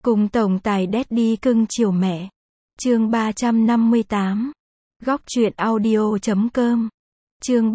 Cùng tổng tài Daddy cưng chiều mẹ. Chương 358. Góc truyện audio.com. Chương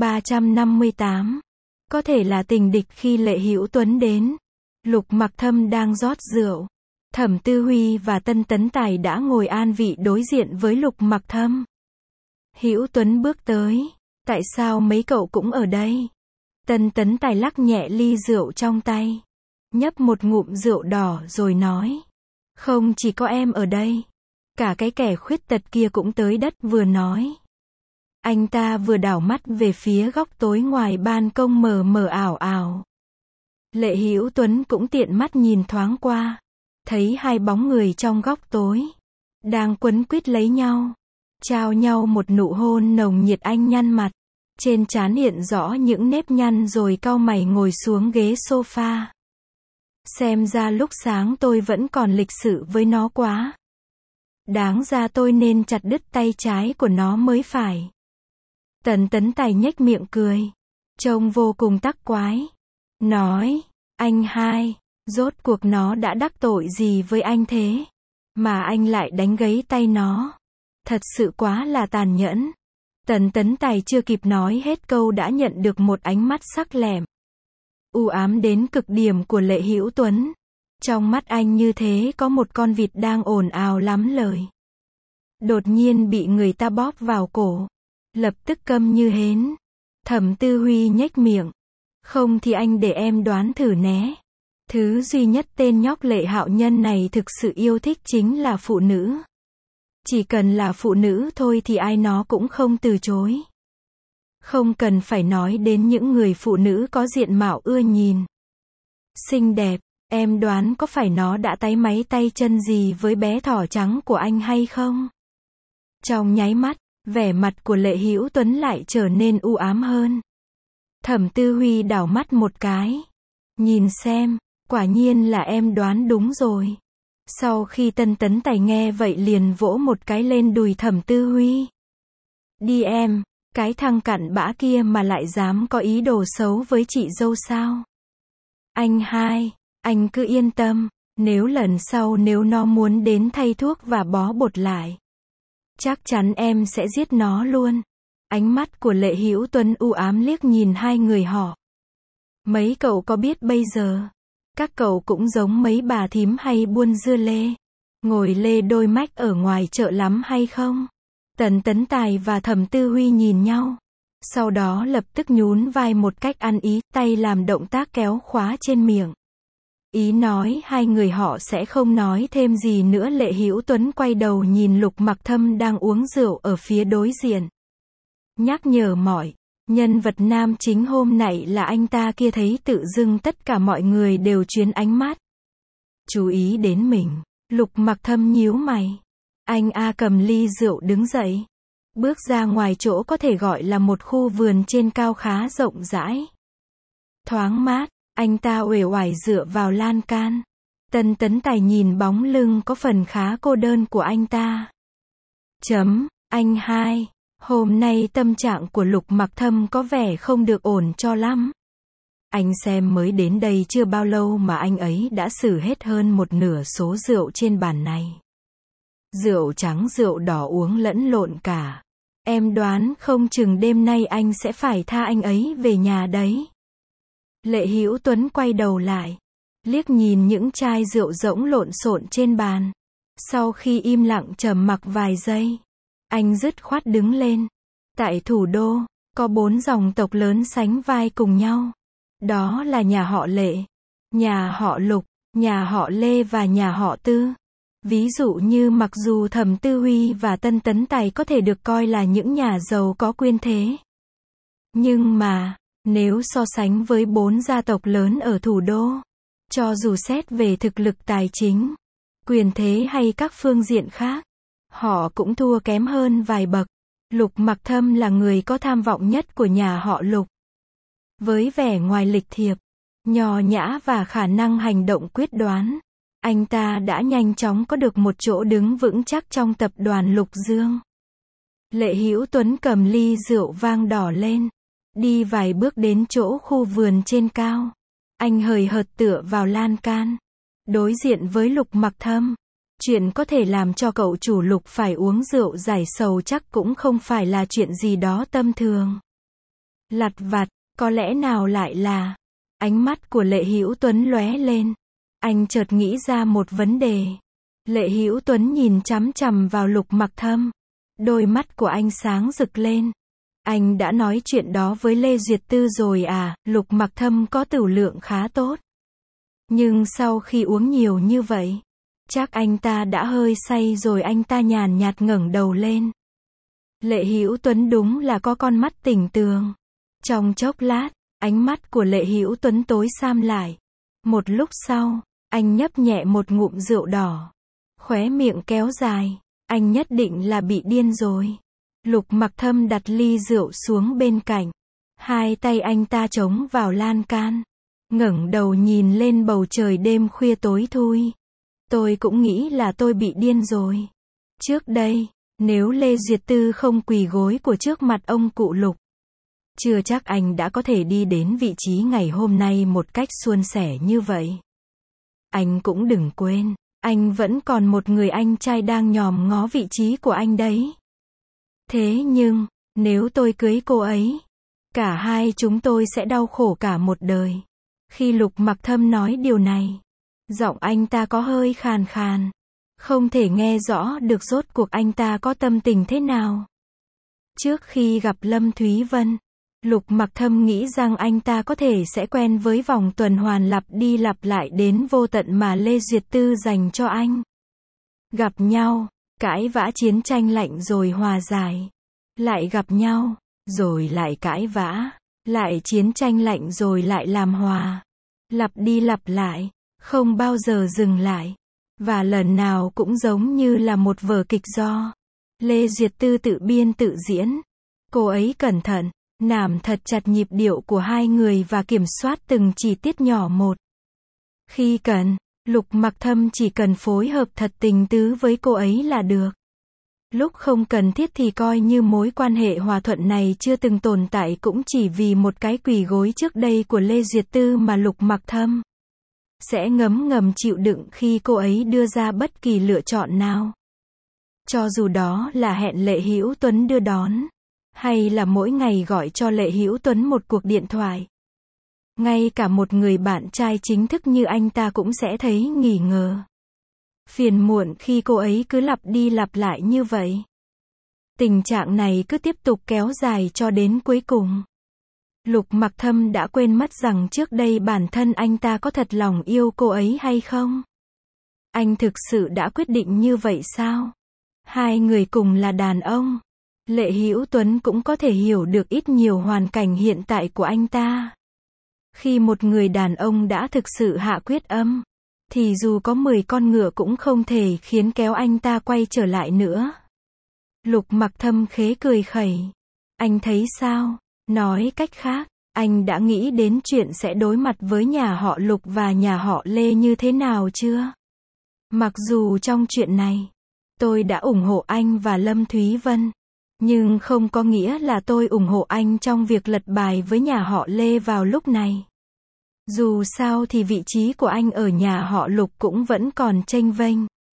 358. Có thể là tình địch khi Lệ Hữu Tuấn đến. Lục Mặc Thâm đang rót rượu. Thẩm Tư Huy và Tân Tấn Tài đã ngồi an vị đối diện với Lục Mặc Thâm. Hữu Tuấn bước tới. Tại sao mấy cậu cũng ở đây? Tân Tấn Tài lắc nhẹ ly rượu trong tay. Nhấp một ngụm rượu đỏ rồi nói. Không chỉ có em ở đây. Cả cái kẻ khuyết tật kia cũng tới đất. Vừa nói. Anh ta vừa đảo mắt về phía góc tối ngoài ban công mờ mờ ảo ảo. Lệ Hữu Tuấn cũng tiện mắt nhìn thoáng qua. Thấy hai bóng người trong góc tối. Đang quấn quýt lấy nhau. Trao nhau một nụ hôn nồng nhiệt. Anh nhăn mặt. Trên trán hiện rõ những nếp nhăn rồi cau mày ngồi xuống ghế sofa. Xem ra lúc sáng tôi vẫn còn lịch sự với nó quá. Đáng ra tôi nên chặt đứt tay trái của nó mới phải. Tần Tấn Tài nhếch miệng cười. Trông vô cùng tắc quái. Nói, anh hai, rốt cuộc nó đã đắc tội gì với anh thế? Mà anh lại đánh gãy tay nó. Thật sự quá là tàn nhẫn. Tần Tấn Tài chưa kịp nói hết câu đã nhận được một ánh mắt sắc lẻm. U ám đến cực điểm của Lệ Hữu Tuấn. Trong mắt anh như thế có một con vịt đang ồn ào lắm lời. Đột nhiên bị người ta bóp vào cổ. Lập tức câm như hến. Thẩm Tư Huy nhếch miệng. Không thì anh để em đoán thử né. Thứ duy nhất tên nhóc Lệ Hạo Nhân này thực sự yêu thích chính là phụ nữ. Chỉ cần là phụ nữ thôi thì ai nó cũng không từ chối. Không cần phải nói đến những người phụ nữ có diện mạo ưa nhìn. Xinh đẹp, em đoán có phải nó đã táy máy tay chân gì với bé thỏ trắng của anh hay không? Trong nháy mắt, vẻ mặt của Lệ Hữu Tuấn lại trở nên u ám hơn. Thẩm Tư Huy đảo mắt một cái. Nhìn xem, quả nhiên là em đoán đúng rồi. Sau khi Tân Tấn Tài nghe vậy liền vỗ một cái lên đùi Thẩm Tư Huy. Đi em, cái thằng cặn bã kia mà lại dám có ý đồ xấu với chị dâu sao? Anh hai, anh cứ yên tâm, nếu lần sau nếu nó muốn đến thay thuốc và bó bột lại, chắc chắn em sẽ giết nó luôn. Ánh mắt của Lệ Hữu Tuấn u ám liếc nhìn hai người họ. Mấy cậu có biết bây giờ, các cậu cũng giống mấy bà thím hay buôn dưa lê, ngồi lê đôi mách ở ngoài chợ lắm hay không? Tần Tấn Tài và Thẩm Tư Huy nhìn nhau. Sau đó lập tức nhún vai một cách ăn ý, tay làm động tác kéo khóa trên miệng. Ý nói hai người họ sẽ không nói thêm gì nữa. Lệ Hữu Tuấn quay đầu nhìn Lục Mặc Thâm đang uống rượu ở phía đối diện. Nhắc nhở mọi nhân vật nam chính hôm nay là anh ta kia, thấy tự dưng tất cả mọi người đều chuyến ánh mắt chú ý đến mình. Lục Mặc Thâm nhíu mày. Anh cầm ly rượu đứng dậy. Bước ra ngoài chỗ có thể gọi là một khu vườn trên cao khá rộng rãi. Thoáng mát, anh ta uể oải dựa vào lan can. Tân Tấn Tài nhìn bóng lưng có phần khá cô đơn của anh ta. Anh hai, hôm nay tâm trạng của Lục Mặc Thâm có vẻ không được ổn cho lắm. Anh xem mới đến đây chưa bao lâu mà anh ấy đã xử hết hơn một nửa số rượu trên bàn này. Rượu trắng rượu đỏ uống lẫn lộn cả. Em đoán không chừng đêm nay anh sẽ phải tha anh ấy về nhà đấy. Lệ Hữu Tuấn quay đầu lại, liếc nhìn những chai rượu rỗng lộn xộn trên bàn. Sau khi im lặng trầm mặc vài giây, anh dứt khoát đứng lên. Tại thủ đô, có 4 dòng tộc lớn sánh vai cùng nhau. Đó là nhà họ Lệ, nhà họ Lục, nhà họ Lê và nhà họ Tư. Ví dụ như mặc dù Thẩm Tư Huy và Tân Tấn Tài có thể được coi là những nhà giàu có quyền thế, nhưng mà, nếu so sánh với 4 gia tộc lớn ở thủ đô, cho dù xét về thực lực tài chính, quyền thế hay các phương diện khác, họ cũng thua kém hơn vài bậc. Lục Mặc Thâm là người có tham vọng nhất của nhà họ Lục. Với vẻ ngoài lịch thiệp, nho nhã và khả năng hành động quyết đoán, anh ta đã nhanh chóng có được một chỗ đứng vững chắc trong tập đoàn Lục Dương. Lệ Hữu Tuấn cầm ly rượu vang đỏ lên, đi vài bước đến chỗ khu vườn trên cao. Anh hời hợt tựa vào lan can, Đối diện với Lục Mặc Thâm, chuyện có thể làm cho cậu chủ Lục phải uống rượu giải sầu chắc cũng không phải là chuyện gì đó tâm thường. Lặt vặt, có lẽ nào lại là... Ánh mắt của Lệ Hữu Tuấn lóe lên. Anh chợt nghĩ ra một vấn đề. Lệ Hữu Tuấn nhìn chằm chằm vào Lục Mặc Thâm. Đôi mắt của anh sáng rực lên. Anh đã nói chuyện đó với Lê Duyệt Tư rồi à? Lục Mặc Thâm có tửu lượng khá tốt. Nhưng sau khi uống nhiều như vậy, chắc anh ta đã hơi say rồi. Anh ta nhàn nhạt ngẩng đầu lên. Lệ Hữu Tuấn đúng là có con mắt tỉnh tường. Trong chốc lát, ánh mắt của Lệ Hữu Tuấn tối sầm lại. Một lúc sau, anh nhấp nhẹ một ngụm rượu đỏ. Khóe miệng kéo dài. Anh nhất định là bị điên rồi. Lục Mặc Thâm đặt ly rượu xuống bên cạnh. Hai tay anh ta chống vào lan can. Ngẩng đầu nhìn lên bầu trời đêm khuya tối thui. Tôi cũng nghĩ là tôi bị điên rồi. Trước đây, nếu Lê Duyệt Tư không quỳ gối của trước mặt ông cụ Lục, chưa chắc anh đã có thể đi đến vị trí ngày hôm nay một cách suôn sẻ như vậy. Anh cũng đừng quên, anh vẫn còn một người anh trai đang nhòm ngó vị trí của anh đấy. Thế nhưng, nếu tôi cưới cô ấy, cả hai chúng tôi sẽ đau khổ cả một đời. Khi Lục Mặc Thâm nói điều này, giọng anh ta có hơi khàn khàn. Không thể nghe rõ được rốt cuộc anh ta có tâm tình thế nào. Trước khi gặp Lâm Thúy Vân, Lục Mặc Thâm nghĩ rằng anh ta có thể sẽ quen với vòng tuần hoàn lặp đi lặp lại đến vô tận mà Lê Duyệt Tư dành cho anh. Gặp nhau, cãi vã chiến tranh lạnh rồi hòa giải. Lại gặp nhau, rồi lại cãi vã. Lại chiến tranh lạnh rồi lại làm hòa. Lặp đi lặp lại, không bao giờ dừng lại. Và lần nào cũng giống như là một vở kịch do Lê Duyệt Tư tự biên tự diễn. Cô ấy cẩn thận, nắm thật chặt nhịp điệu của hai người và kiểm soát từng chi tiết nhỏ một. Khi cần, Lục Mặc Thâm chỉ cần phối hợp thật tình tứ với cô ấy là được. Lúc không cần thiết thì coi như mối quan hệ hòa thuận này chưa từng tồn tại, cũng chỉ vì một cái quỳ gối trước đây của Lê Duyệt Tư mà Lục Mặc Thâm sẽ ngấm ngầm chịu đựng khi cô ấy đưa ra bất kỳ lựa chọn nào. Cho dù đó là hẹn Lệ Hữu Tuấn đưa đón, hay là mỗi ngày gọi cho Lệ Hữu Tuấn một cuộc điện thoại. Ngay cả một người bạn trai chính thức như anh ta cũng sẽ thấy nghi ngờ, phiền muộn khi cô ấy cứ lặp đi lặp lại như vậy. Tình trạng này cứ tiếp tục kéo dài cho đến cuối cùng. Lục Mặc Thâm đã quên mất rằng trước đây bản thân anh ta có thật lòng yêu cô ấy hay không? Anh thực sự đã quyết định như vậy sao? Hai người cùng là đàn ông. Lệ Hữu Tuấn cũng có thể hiểu được ít nhiều hoàn cảnh hiện tại của anh ta. Khi một người đàn ông đã thực sự hạ quyết âm, thì dù có 10 con ngựa cũng không thể khiến kéo anh ta quay trở lại nữa. Lục Mặc Thâm khế cười khẩy. Anh thấy sao? Nói cách khác, anh đã nghĩ đến chuyện sẽ đối mặt với nhà họ Lục và nhà họ Lê như thế nào chưa? Mặc dù trong chuyện này, tôi đã ủng hộ anh và Lâm Thúy Vân, nhưng không có nghĩa là tôi ủng hộ anh trong việc lật bài với nhà họ Lê vào lúc này. Dù sao thì vị trí của anh ở nhà họ Lục cũng vẫn còn chênh vênh.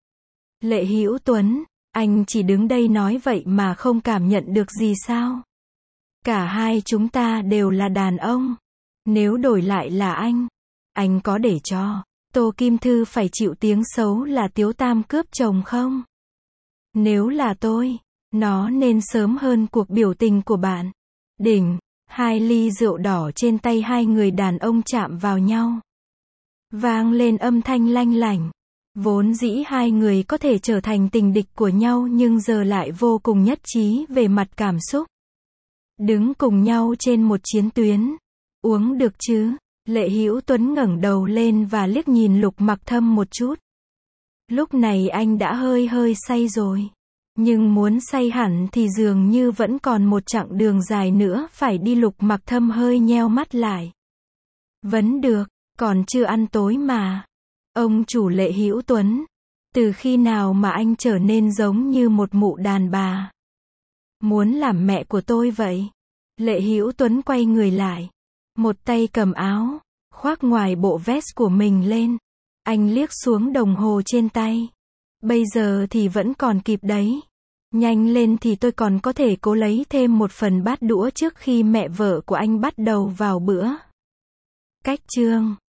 Lệ Hữu Tuấn, anh chỉ đứng đây nói vậy mà không cảm nhận được gì sao? Cả hai chúng ta đều là đàn ông. Nếu đổi lại là anh có để cho Tô Kim Thư phải chịu tiếng xấu là Tiếu Tam cướp chồng không? Nếu là tôi, nó nên sớm hơn cuộc biểu tình của bạn. Đỉnh, hai ly rượu đỏ trên tay hai người đàn ông chạm vào nhau. Vang lên âm thanh lanh lảnh. Vốn dĩ hai người có thể trở thành tình địch của nhau nhưng giờ lại vô cùng nhất trí về mặt cảm xúc. Đứng cùng nhau trên một chiến tuyến. Uống được chứ? Lệ Hữu Tuấn ngẩng đầu lên và liếc nhìn Lục Mặc Thâm một chút. Lúc này anh đã hơi say rồi. Nhưng muốn say hẳn thì dường như vẫn còn một chặng đường dài nữa phải đi. Lục Mặc Thâm hơi nheo mắt lại. Vẫn được, còn chưa ăn tối mà. Ông chủ Lệ Hữu Tuấn, từ khi nào mà anh trở nên giống như một mụ đàn bà? Muốn làm mẹ của tôi vậy? Lệ Hữu Tuấn quay người lại. Một tay cầm áo, khoác ngoài bộ vest của mình lên. Anh liếc xuống đồng hồ trên tay. Bây giờ thì vẫn còn kịp đấy. Nhanh lên thì tôi còn có thể cố lấy thêm một phần bát đũa trước khi mẹ vợ của anh bắt đầu vào bữa. Cách chương